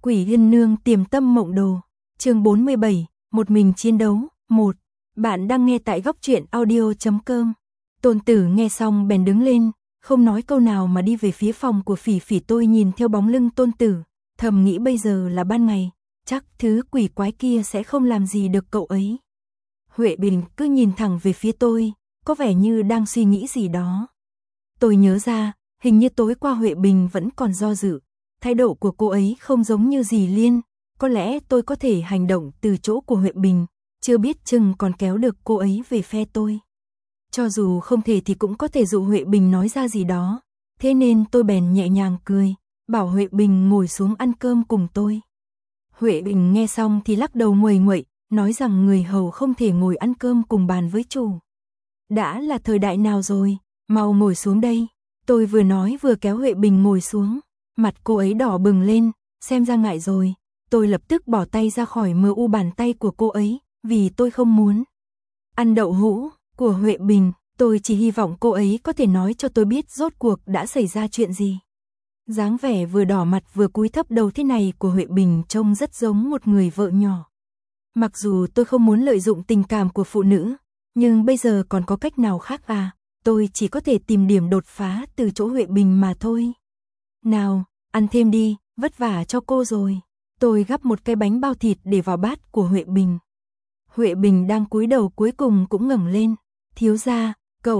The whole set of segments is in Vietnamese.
Quỷ Yên Nương Tiềm Tâm Mộng Đồ, chương 47, một mình chiến đấu, 1. Bạn đang nghe tại góc truyện audio.com. Tôn Tử nghe xong bèn đứng lên, không nói câu nào mà đi về phía phòng của Phỉ Phỉ. Tôi nhìn theo bóng lưng Tôn Tử, thầm nghĩ bây giờ là ban ngày, chắc thứ quỷ quái kia sẽ không làm gì được cậu ấy. Huệ Bình cứ nhìn thẳng về phía tôi, có vẻ như đang suy nghĩ gì đó. Tôi nhớ ra, hình như tối qua Huệ Bình vẫn còn do dự. Thái độ của cô ấy không giống như dì Liên, có lẽ tôi có thể hành động từ chỗ của Huệ Bình, chưa biết chừng còn kéo được cô ấy về phe tôi. Cho dù không thể thì cũng có thể dụ Huệ Bình nói ra gì đó, thế nên tôi bèn nhẹ nhàng cười, bảo Huệ Bình ngồi xuống ăn cơm cùng tôi. Huệ Bình nghe xong thì lắc đầu nguầy nguậy, nói rằng người hầu không thể ngồi ăn cơm cùng bàn với chủ. Đã là thời đại nào rồi, mau ngồi xuống đây. Tôi vừa nói vừa kéo Huệ Bình ngồi xuống. Mặt cô ấy đỏ bừng lên, xem ra ngại rồi. Tôi lập tức bỏ tay ra khỏi mờ u bàn tay của cô ấy, vì tôi không muốn ăn đậu hũ của Huệ Bình. Tôi chỉ hy vọng cô ấy có thể nói cho tôi biết rốt cuộc đã xảy ra chuyện gì. Dáng vẻ vừa đỏ mặt vừa cúi thấp đầu thế này của Huệ Bình trông rất giống một người vợ nhỏ. Mặc dù tôi không muốn lợi dụng tình cảm của phụ nữ, nhưng bây giờ còn có cách nào khác à? Tôi chỉ có thể tìm điểm đột phá từ chỗ Huệ Bình mà thôi. Nào, ăn thêm đi, vất vả cho cô rồi. Tôi gắp một cái bánh bao thịt để vào bát của Huệ Bình. Huệ Bình đang cúi đầu cuối cùng cũng ngẩng lên. Thiếu gia,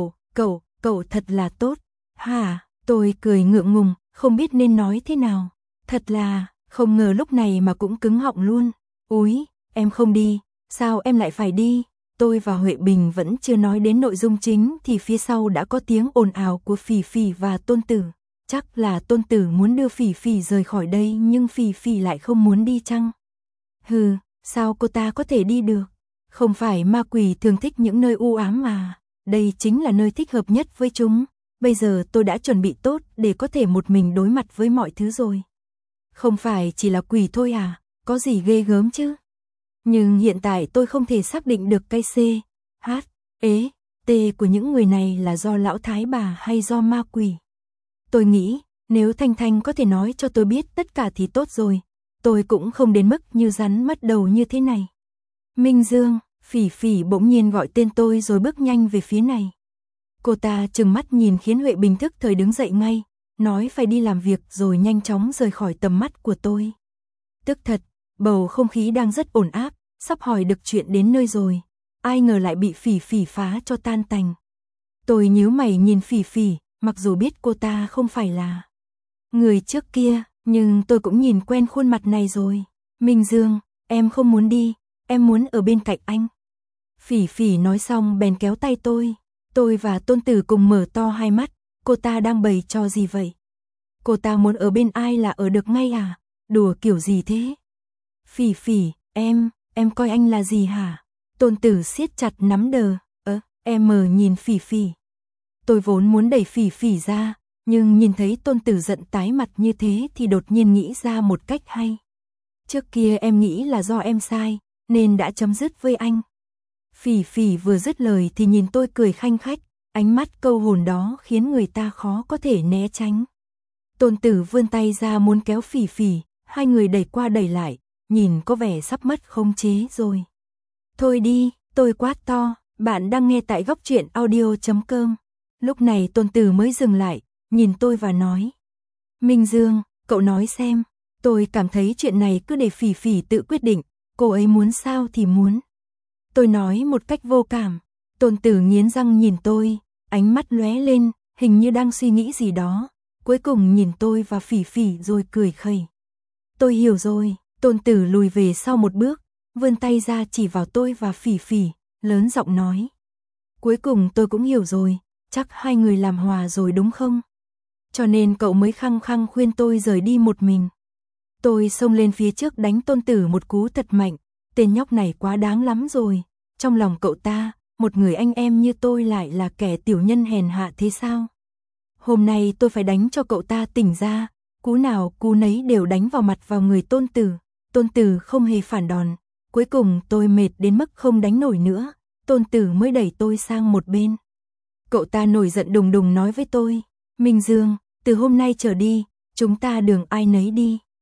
cậu thật là tốt. Hả? Tôi cười ngượng ngùng, không biết nên nói thế nào. Thật là, không ngờ lúc này mà cũng cứng họng luôn. Úi, em không đi, sao em lại phải đi? Tôi và Huệ Bình vẫn chưa nói đến nội dung chính thì phía sau đã có tiếng ồn ào của Phỉ Phỉ và Tôn Tử. Chắc là Tôn Tử muốn đưa Phỉ Phỉ rời khỏi đây nhưng Phỉ Phỉ lại không muốn đi chăng? Hừ, sao cô ta có thể đi được? Không phải ma quỷ thường thích những nơi u ám mà. Đây chính là nơi thích hợp nhất với chúng. Bây giờ tôi đã chuẩn bị tốt để có thể một mình đối mặt với mọi thứ rồi. Không phải chỉ là quỷ thôi à? Có gì ghê gớm chứ? Nhưng hiện tại tôi không thể xác định được cái C, H, E, T của những người này là do lão thái bà hay do ma quỷ. Tôi nghĩ, nếu Thanh Thanh có thể nói cho tôi biết tất cả thì tốt rồi. Tôi cũng không đến mức như rắn mất đầu như thế này. Minh Dương, Phỉ Phỉ bỗng nhiên gọi tên tôi rồi bước nhanh về phía này. Cô ta trừng mắt nhìn khiến Huệ Bình thức thời đứng dậy ngay, nói phải đi làm việc rồi nhanh chóng rời khỏi tầm mắt của tôi. Tức thật, bầu không khí đang rất ổn áp, sắp hỏi được chuyện đến nơi rồi. Ai ngờ lại bị Phỉ Phỉ phá cho tan tành. Tôi nhíu mày nhìn Phỉ Phỉ, mặc dù biết cô ta không phải là người trước kia, nhưng tôi cũng nhìn quen khuôn mặt này rồi. Minh Dương, em không muốn đi, em muốn ở bên cạnh anh. Phỉ Phỉ nói xong bèn kéo tay tôi. Tôi và Tôn Tử cùng mở to hai mắt, cô ta đang bày trò gì vậy? Cô ta muốn ở bên ai là ở được ngay à? Đùa kiểu gì thế? Phỉ Phỉ, em coi anh là gì hả? Tôn Tử siết chặt nắm đờ, em nhìn Phỉ Phỉ. Tôi vốn muốn đẩy Phỉ Phỉ ra, nhưng nhìn thấy Tôn Tử giận tái mặt như thế thì đột nhiên nghĩ ra một cách hay. Trước kia em nghĩ là do em sai, nên đã chấm dứt với anh. Phỉ Phỉ vừa dứt lời thì nhìn tôi cười khanh khách, ánh mắt câu hồn đó khiến người ta khó có thể né tránh. Tôn Tử vươn tay ra muốn kéo Phỉ Phỉ, hai người đẩy qua đẩy lại, nhìn có vẻ sắp mất khống chế rồi. Thôi đi, tôi quát to, bạn đang nghe tại góc truyện audio.com. Lúc này Tôn Tử mới dừng lại, nhìn tôi và nói. Minh Dương, cậu nói xem, tôi cảm thấy chuyện này cứ để Phỉ Phỉ tự quyết định, cô ấy muốn sao thì muốn. Tôi nói một cách vô cảm. Tôn Tử nghiến răng nhìn tôi, ánh mắt lóe lên, hình như đang suy nghĩ gì đó. Cuối cùng nhìn tôi và Phỉ Phỉ rồi cười khẩy. Tôi hiểu rồi. Tôn Tử lùi về sau một bước, vươn tay ra chỉ vào tôi và Phỉ Phỉ, lớn giọng nói. Cuối cùng tôi cũng hiểu rồi, chắc hai người làm hòa rồi đúng không? Cho nên cậu mới khăng khăng khuyên tôi rời đi một mình. Tôi xông lên phía trước đánh Tôn Tử một cú thật mạnh, tên nhóc này quá đáng lắm rồi. Trong lòng cậu ta, một người anh em như tôi lại là kẻ tiểu nhân hèn hạ thế sao? Hôm nay tôi phải đánh cho cậu ta tỉnh ra, cú nào cú nấy đều đánh vào mặt vào người Tôn Tử. Tôn Tử không hề phản đòn, cuối cùng tôi mệt đến mức không đánh nổi nữa, Tôn Tử mới đẩy tôi sang một bên. Cậu ta nổi giận đùng đùng nói với tôi, Minh Dương, từ hôm nay trở đi, chúng ta đường ai nấy đi.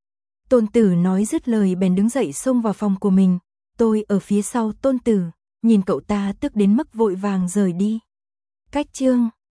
Tôn Tử nói dứt lời bèn đứng dậy xông vào phòng của mình. Tôi ở phía sau Tôn Tử, nhìn cậu ta tức đến mức vội vàng rời đi. Cách chương